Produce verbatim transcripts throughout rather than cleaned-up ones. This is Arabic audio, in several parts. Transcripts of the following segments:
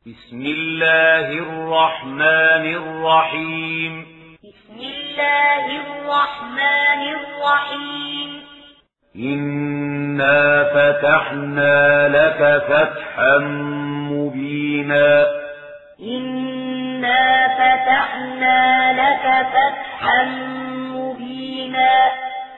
بسم الله الرحمن الرحيم بسم الله الرحمن الرحيم إنا فتحنا لك فتحا مبينا إنا فتحنا لك فتحا مبينا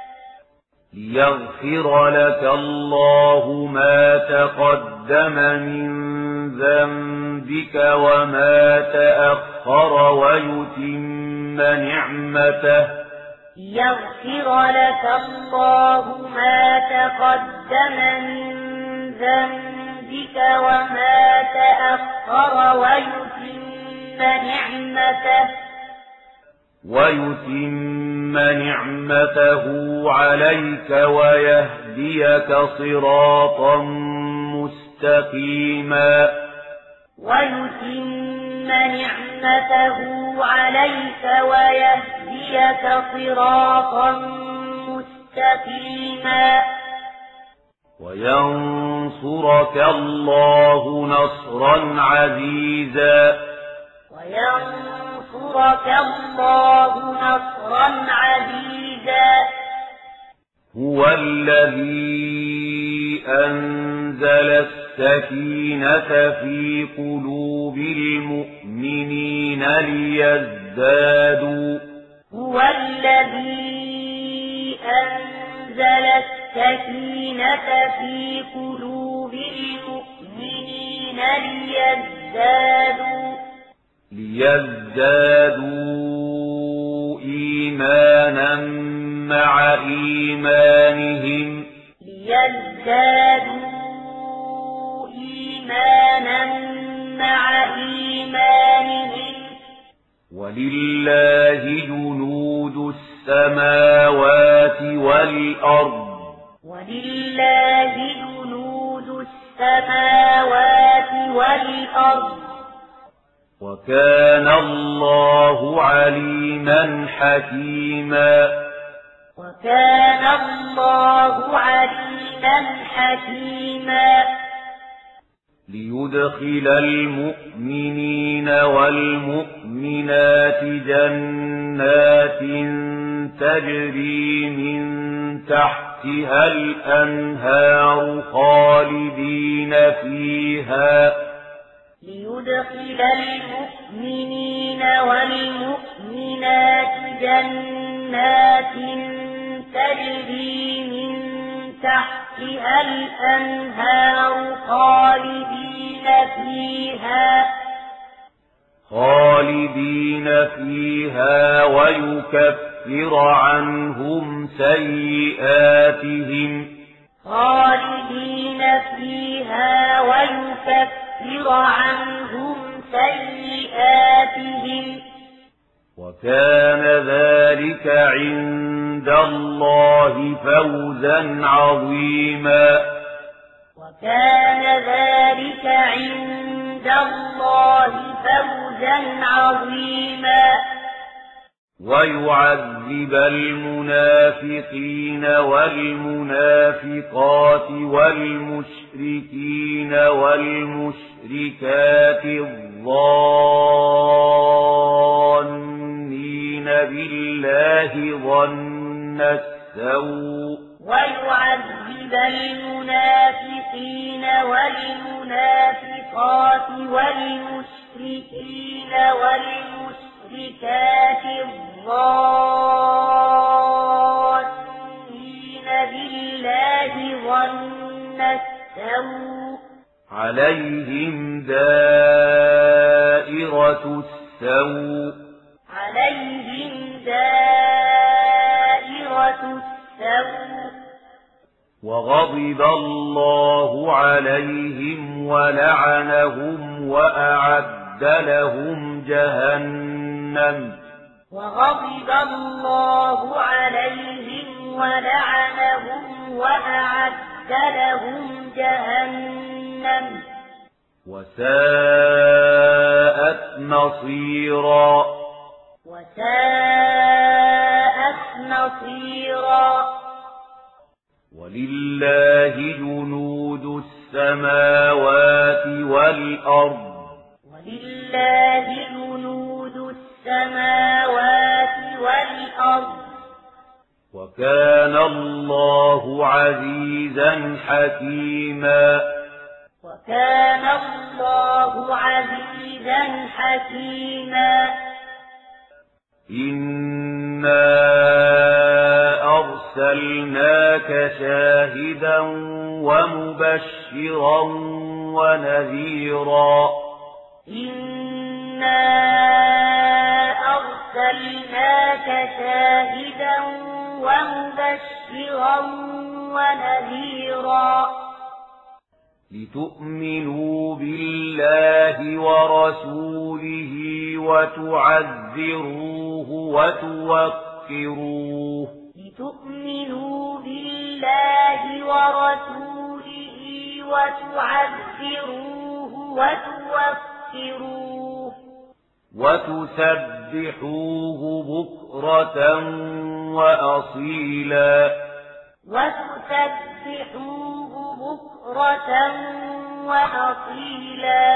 ليغفر لك الله ما تقدم من ذنبك وما تأخر ويتم نعمته ليغفر لك الله ما تقدم من ذنبك وما تأخر ويتم نعمته ويتم نعمته عليك ويهديك صراطا مستقيما ويتم نعمته عليك ويهديك صراطا مستقيما وينصرك الله نصرا عزيزا وينصرك الله نصرا عزيزا هو الذي أنزل السكينة في قلوب المؤمنين ليزدادوا هو الذي أنزل السكينة في قلوب المؤمنين ليزدادوا ليزدادوا إيمانا مع إيمانهم ليزدادوا إيمانا مع إيمانهم ولله جنود السماوات والأرض ولله جنود السماوات والأرض وكان الله عليما حكيما وكان الله عليما حكيما ليدخل المؤمنين والمؤمنات جنات تجري من تحتها الأنهار خالدين فيها ليدخل المؤمنين والمؤمنات جنات تجري من تحتها الأنهار خالدين فيها خالدين فيها ويكفر عنهم سيئاتهم خالدين فيها ويكفر عنهم سيئاتهم وكان ذلك عند الله فوزا عظيما وكان ذلك عند الله فوزا عظيما ويعذب المنافقين والمنافقات والمشركين والمشركات الظانين بالله ظن السوء ويعذب المنافقين والمنافقات والمشركين والمشركات الظانين بالله ظن السوء عليهم دائرة السوء عليهم دائرة السوء وغضب الله عليهم ولعنهم وأعد لهم جهنم وغضب الله عليهم ولعنهم وأعد لهم جهنم وساءت مصيرا وساءت مصيرا ولله جنود السماوات والأرض لله جنود السماوات والأرض وكان الله عزيزا حكيما وكان الله عزيزا حكيما إنا أرسلناك شاهدا ومبشرا ونذيرا إنا أرسلناك شاهدا ومبشرا ونذيرا لتؤمنوا بالله ورسوله وتعذروه وتوقروه لتؤمنوا بالله ورسوله وتعذروه وتوقروه وتسبحوه بكرة وأصيلا وتسبحوه بكرة وأصيلا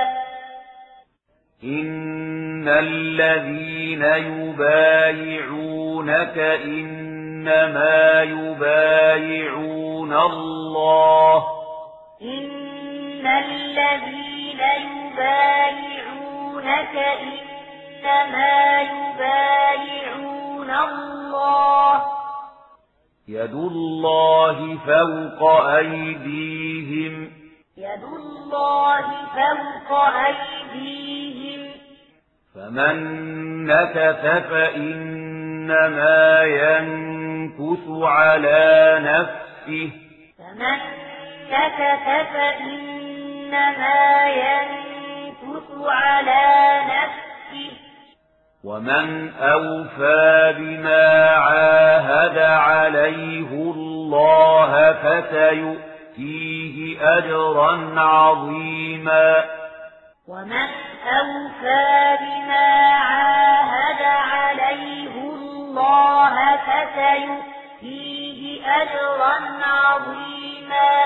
إن الذين يبايعونك إنما يبايعون الله إن الذين يبايعونك إنما يبايعون الله يد الله فوق أيديهم يد الله فوق أيديهم فمن نكث فإنما ينكث على نفسه فمن نكث فإنما ينكث على نفسه ومن أوفى بما عاهد عليه الله فسيؤتيه أجرا عظيما ومن أوفى بما عاهد عليه الله فسيؤتيه أجرا عظيما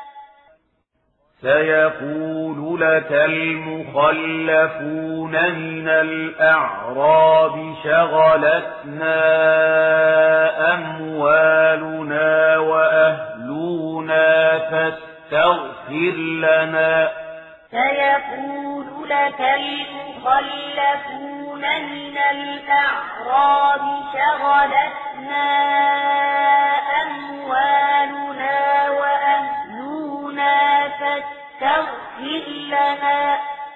سيقول لك المخلفون من الأعراب شغلتنا أموالنا وأهلنا فاستغفر لنا سيقول لك المخلفون من الأعراب شغلتنا أموالنا وأهلنا فاستغفر لنا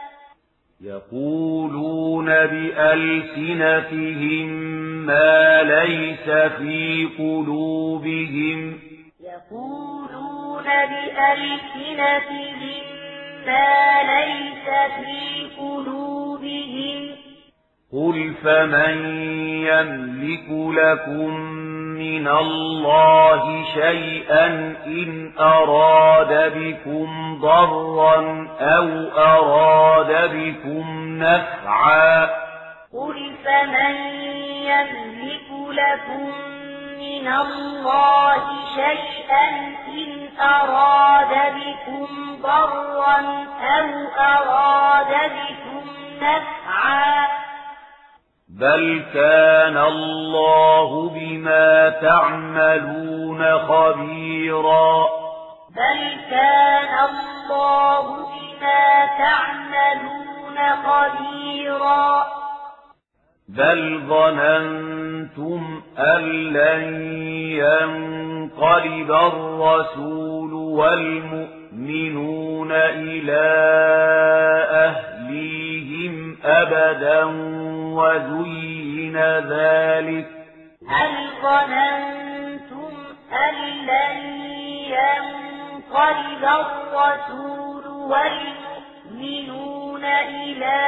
يقولون بألسنتهم ما ليس في قلوبهم يقولون بألسنتهم ما ليس في قلوبهم قل فمن يملك لكم من الله شيئا إن أراد بكم ضرا أو أراد بكم نفعا قل فمن يملك لكم من الله شيئا إن أراد بكم ضرا أو أراد بكم نفعا بل كان الله بما تعملون خبيرا بل كان الله بما تعملون خبيرا بل ظننتم أن لن ينقلب الرسول والمؤمنون إلى أهليهم أبدا وزين ذلك هل ظننتم أن لن ينقلب الرسول والمؤمنون إلى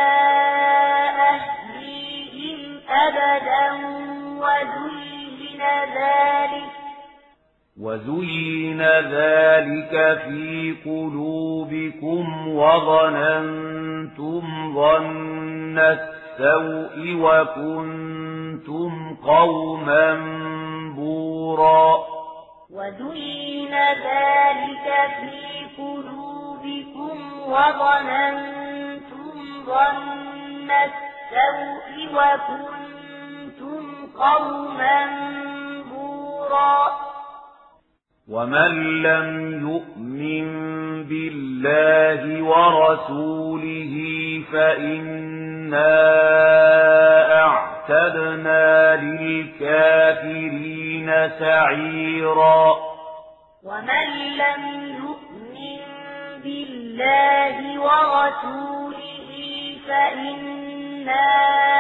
أهليهم أبدا وزين ذلك وزين ذلك في قلوبكم وظننتم ظن السوء وكنتم قوما بورا وزين ذلك في قلوبكم وظننتم ظن السوء وكنتم قوما بورا ومن لم يؤمن بالله ورسوله فإنا أعتدنا للكافرين سعيرا ومن لم يؤمن بالله ورسوله فإنا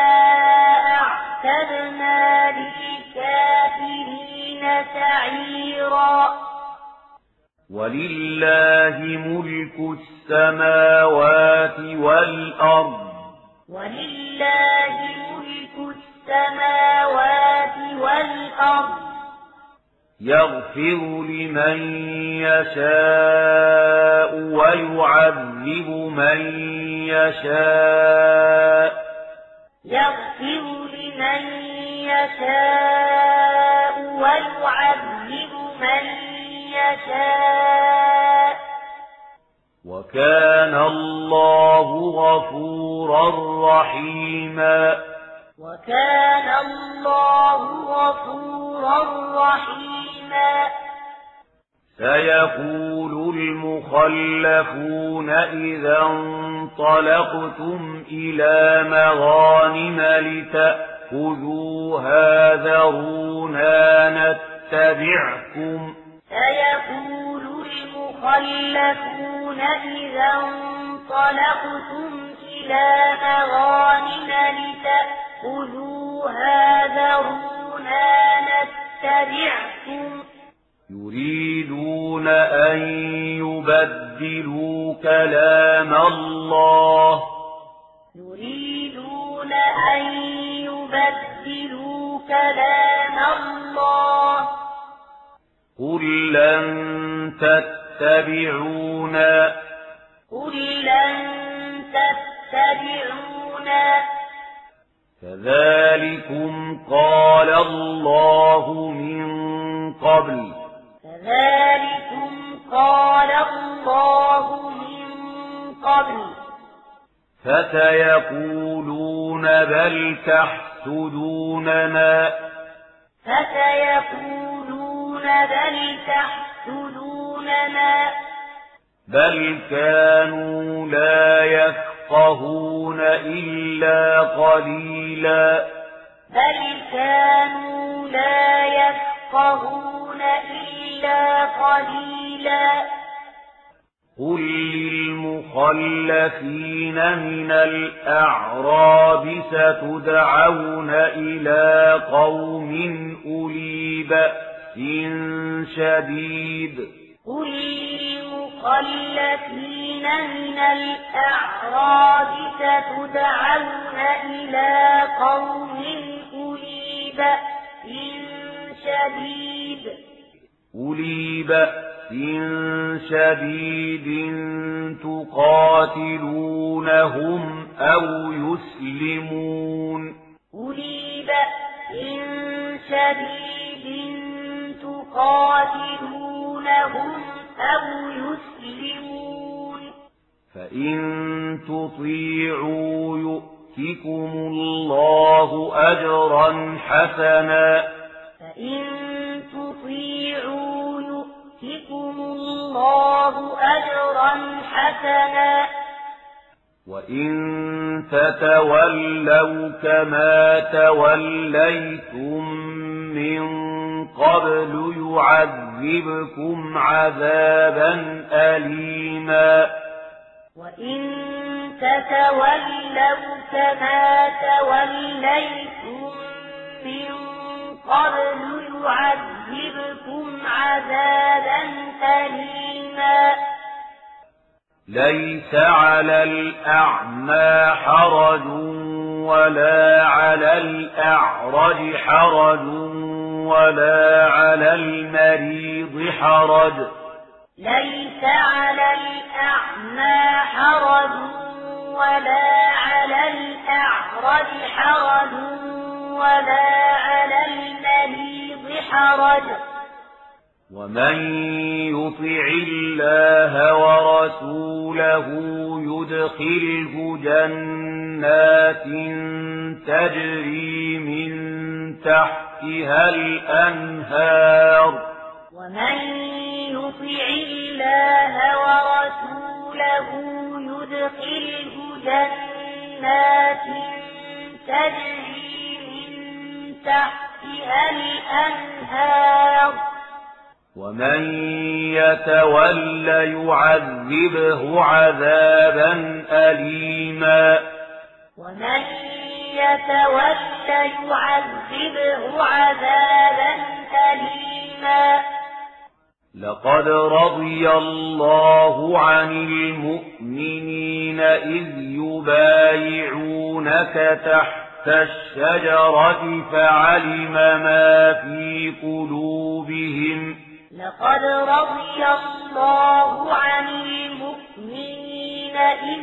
أعتدنا للكافرين سعيرا ولله ملك السماوات والأرض ولله ملك السماوات والأرض يغفر لمن يشاء ويعذب من يشاء يغفر لمن يشاء ويعذب من يشاء وكان الله غفورا رحيما وكان الله غفورا رحيما سيقول المخلفون إذا انطلقتم إلى مغانم لتأخذوها ذرونا نتبعكم سيقول المخلفون إذا انطلقتم إلى مغانم لتأخذوها ذرونا نتبعكم يريدون أن يبدلوا كلام الله يريدون أن يبدلوا كلام الله قل لن تتبعونا قل لن تتبعونا كذلكم قال الله من قبل كذلكم قال الله من قبل فسيقولون بل تحسدوننا فسيقولون بل تحسدوننا بل كانوا لا يفقهون إلا قليلا بل كانوا لا يفقهون إلا قليلا قل للمخلفين من الأعراب ستدعون إلى قوم أولي بأس شديد قل للمخلفين من الأعراب ستدعون إلى قوم أولي بأس شديد أولي بأس شديد تقاتلونهم أو يسلمون أولي بأس شديد تقاتلونهم أو يسلمون فإن تطيعوا يؤتكم الله أجرا حسنا فإن تطيعوا يؤتكم الله أجرا حسنا وإن تتولوا كما توليتم من قبل يعذبكم عذابا أليما وإن تتولوا كما توليتم من قبل يعذبكم عذابا أليما ليس على الأعمى حرج ولا على الأعرج حرج ولا على المريض حرج ليس على الأعمى حرج ولا على الأعرج حرج ولا على المريض حرج ومن يطع الله ورسوله يدخله جنات تجري من تحتها الأنهار ومن يطع الله ورسوله يدخله جنات تجري من تحتها الأنهار ومن يتول يعذبه عذابا أليما ومن يتول يعذبه عذابا أليما لقد رضي الله عن المؤمنين إذ يبايعونك تحت الشجرة فعلم ما في قلوبهم لقد رضي الله عن المؤمنين إذ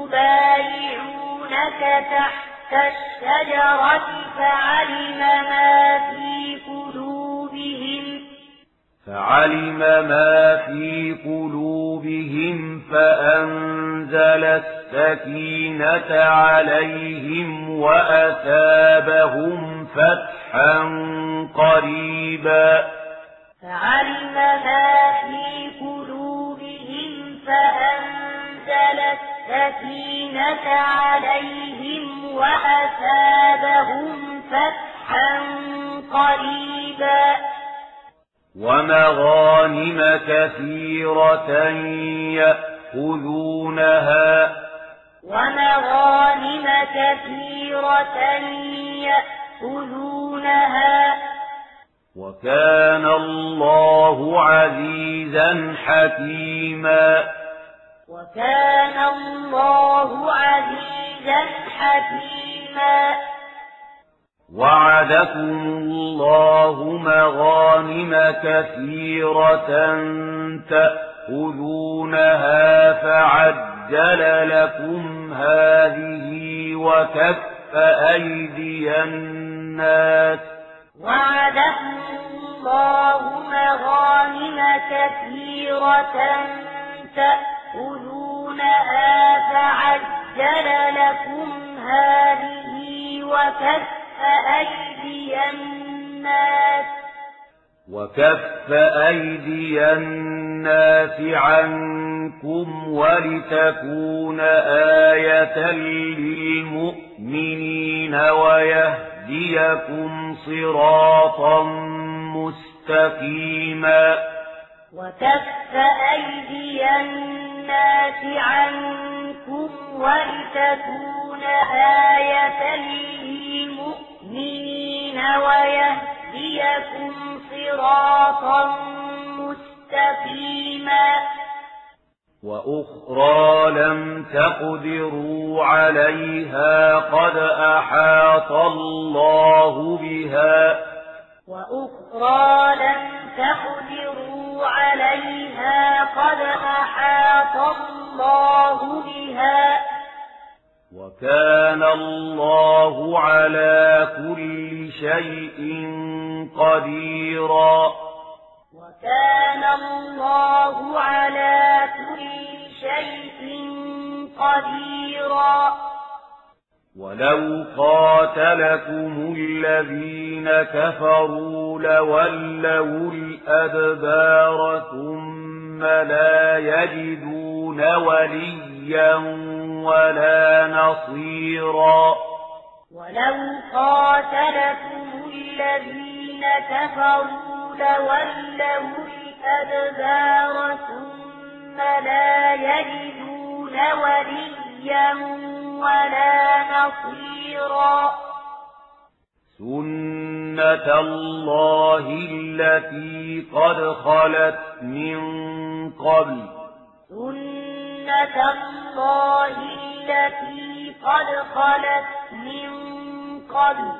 يبايعونك تحت الشجرة فعلم ما في قلوبهم فعلم ما في قلوبهم فأنزل السكينة عليهم وأثابهم فتحا قريبا فعلم ما في قلوبهم فأنزل السكينة عليهم وأثابهم فتحا قريبا ومغانم كثيرة يأخذونها ومغانم كثيرة يأخذونها وكان الله عزيزا حكيما وكان الله عزيزا حكيما وعدكم الله مغانم كثيرة تأخذونها فعجل لكم هذه وكف أيدي الناس وعدكم الله مغانم كثيرة تأخذونها فعجل لكم هذه وكف أيدي الناس وكف أيدي الناس عنكم ولتكون آية للمؤمنين ويهديكم صراطا مستقيما وكف أيدي الناس عنكم ولتكون آية للمؤمنين ويهديكم صراطا مستقيما وأخرى لم تقدروا عليها قد أحاط الله بها وأخرى لم تقدروا عليها قد أحاط الله بها وكان الله على كل شيء قديرا وكان الله على كل شيء قديرا ولو قاتلكم الذين كفروا لولوا الأدبار ثم لا يجدون وليا ولا نصيرا ولو قاتلكم الذين كفروا لولوا الأدبار ثم لا يجدون وليا ولا نصيرا سنة الله التي قد خلت من قبل سنة الله التي قد خلت من قبل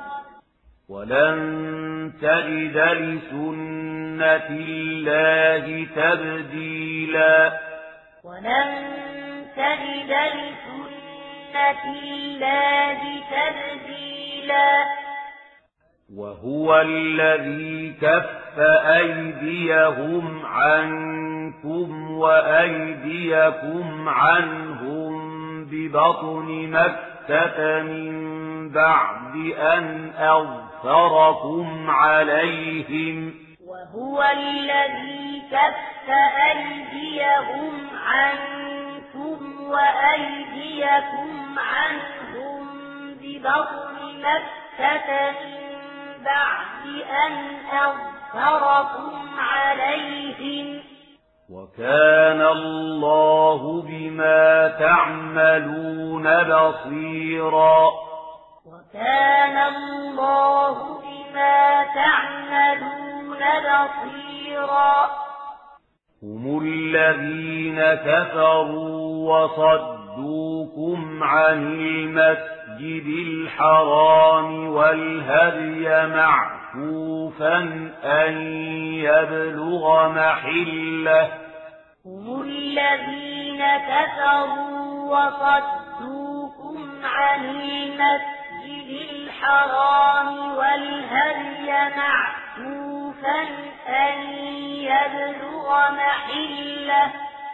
ولن تجد لسنة الله تبديلا ولن تجد لسنة الله تبديلا وهو الذي كف أيديهم عنكم وأيديكم عنهم ببطن مكة من بعد أن أظفركم عليهم وهو الذي كف أيديهم عنكم وأيديكم عنهم ببطن مكة من بعد أن أظفركم عليهم وكان الله بما تعملون بصيرا وكان الله بما تعملون بصيرا هم الذين كفروا وصدوكم عن المسجد الحرام والهدي معكوفا أن يبلغ محله هم الذين كفروا وصدوكم عن المسجد الحرام والهدي معكوفا أن يبلغ محله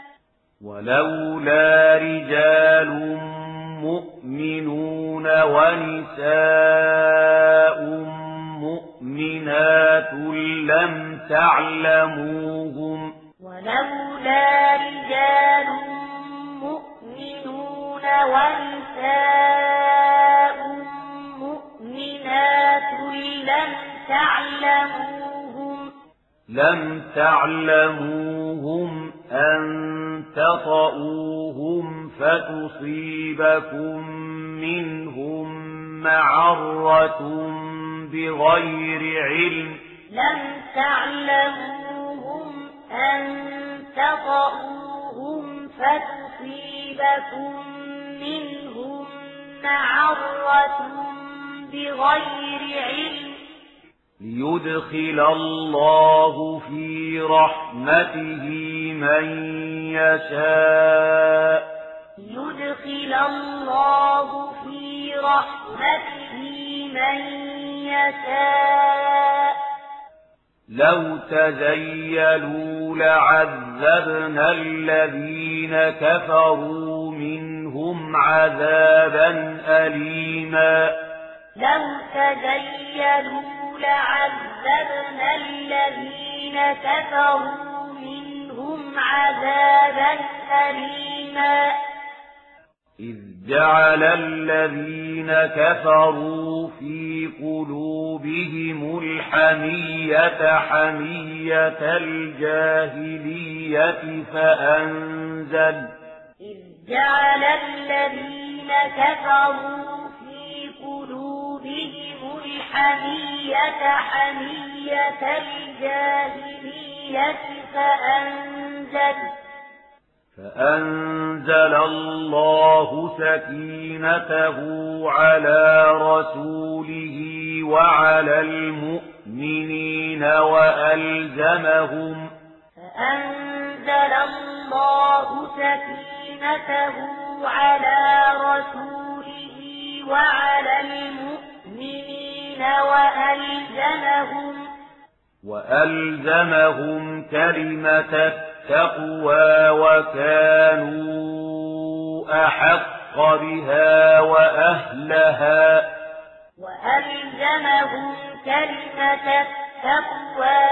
ولولا رجال مؤمنون ونساء مؤمنات لم تعلموهم ولولا رجال مؤمنون ونساء مؤمنات لم تعلموهم لم تعلموهم أن تطؤوهم فتصيبكم منهم معرة بغير علم لم تعلموهم أن تطؤوهم فتصيبكم منهم معرة بغير علم ليدخل الله في رحمته من يشاء ليدخل الله في رحمته من يشاء لو تزيلوا لعذبنا الذين كفروا منهم عذابا أليما لو تزيلوا لعذبنا الذين كفروا منهم عذابا أليما إذ جعل الذين كفروا في قلوبهم الحمية حمية الجاهلية فأنزل إذ جعل الذين كفروا في قلوبهم الحمية حمية الجاهلية فأنزل فأنزل الله سكينته على رسوله وعلى المؤمنين وألزمهم فأنزل الله سكينته على رسوله وعلى المؤمنين وألزمهم وألزمهم كلمة التقوى وكانوا أحق بها وأهلها وألزمهم كلمة التقوى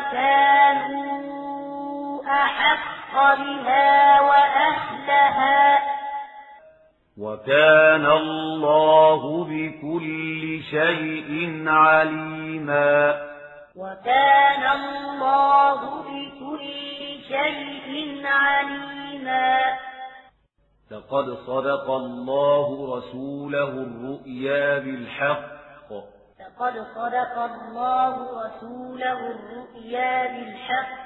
وكانوا أحق بها وأهلها وكان الله بكل شيء عليما وكان الله بكل شيء عليما لقد صدق الله رسوله الرؤيا بالحق لقد صدق الله رسوله الرؤيا بالحق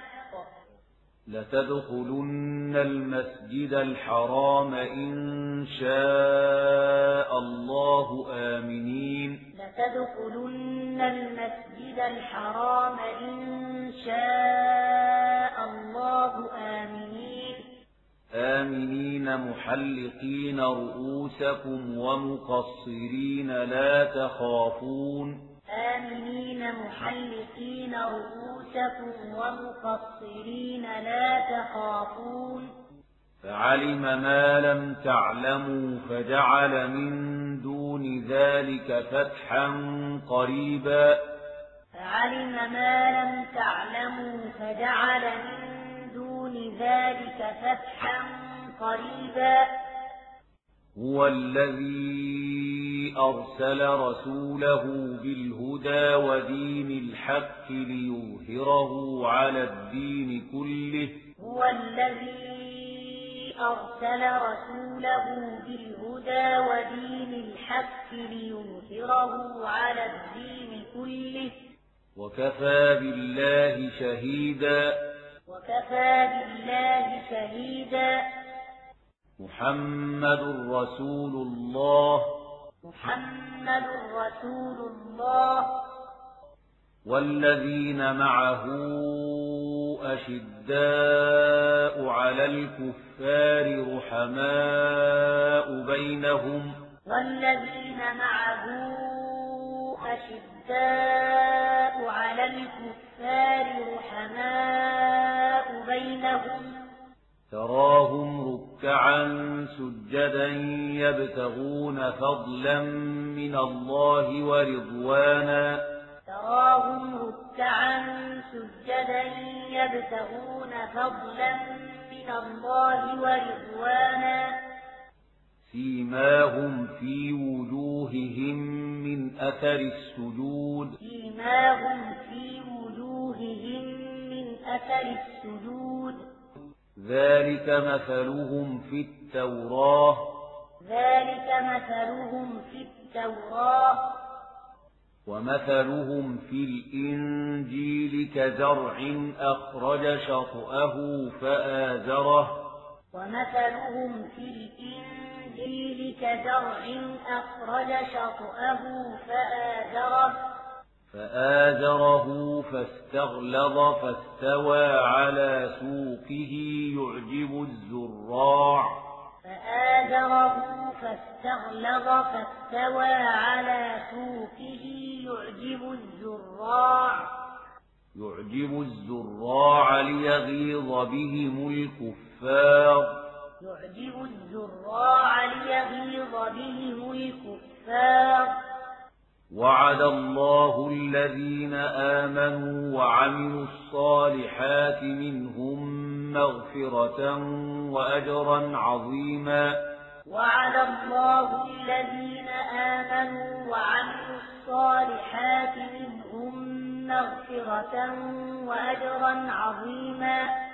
لتدخلن المسجد الحرام إن شاء الله آمنين لتدخلن المسجد الحرام إن شاء الله آمنين آمنين محلقين رؤوسكم ومقصرين لا تخافون آمنين محلقين رؤوسكم ومقصرين لا تخافون فعلم ما لم تعلموا فجعل من دون ذلك فتحا قريبا فعلم ما لم تعلموا فجعل من دون ذلك فتحا قريبا هو الذي أرسل رسوله بالهدى ودين الحق ليظهره على الدين كله هو الذي أرسل رسوله بالهدى ودين الحق ليظهره على الدين كله وكفى بالله شهيدا وكفى بالله شهيدا محمد رسول الله محمد رسول الله والذين معه أشداء على الكفار رحماء بينهم والذين معه أشداء على الكفار رحماء بينهم تراهم ركعا سجدا يبتغون فضلا من الله ورضوانا تراهم ركعا سجدا يبتغون فضلا من الله ورضوانا سيماهم في وجوههم من أثر السجود سيماهم في وجوههم من أثر السجود ذلك مثلهم في التوراة ذلك مثلهم في التوراة ومثلهم في الإنجيل كزرع أخرج شطأه فآزره ومثلهم في الإنجيل كزرع أخرج شطأه فآزره فآزره فاستغلظ فاستوى على سوقه يعجب الزراع فآزره فاستغلظ فاستوى على سوقه يعجب الزراع يعجب الزراع ليغيظ بهم الكفار يعجب الزراع ليغيظ بهم الكفار وعد الله الذين آمنوا وعملوا الصالحات منهم مغفرة وأجرا عظيما وعد الله الذين آمنوا وعملوا الصالحات منهم مغفرة وأجرا عظيما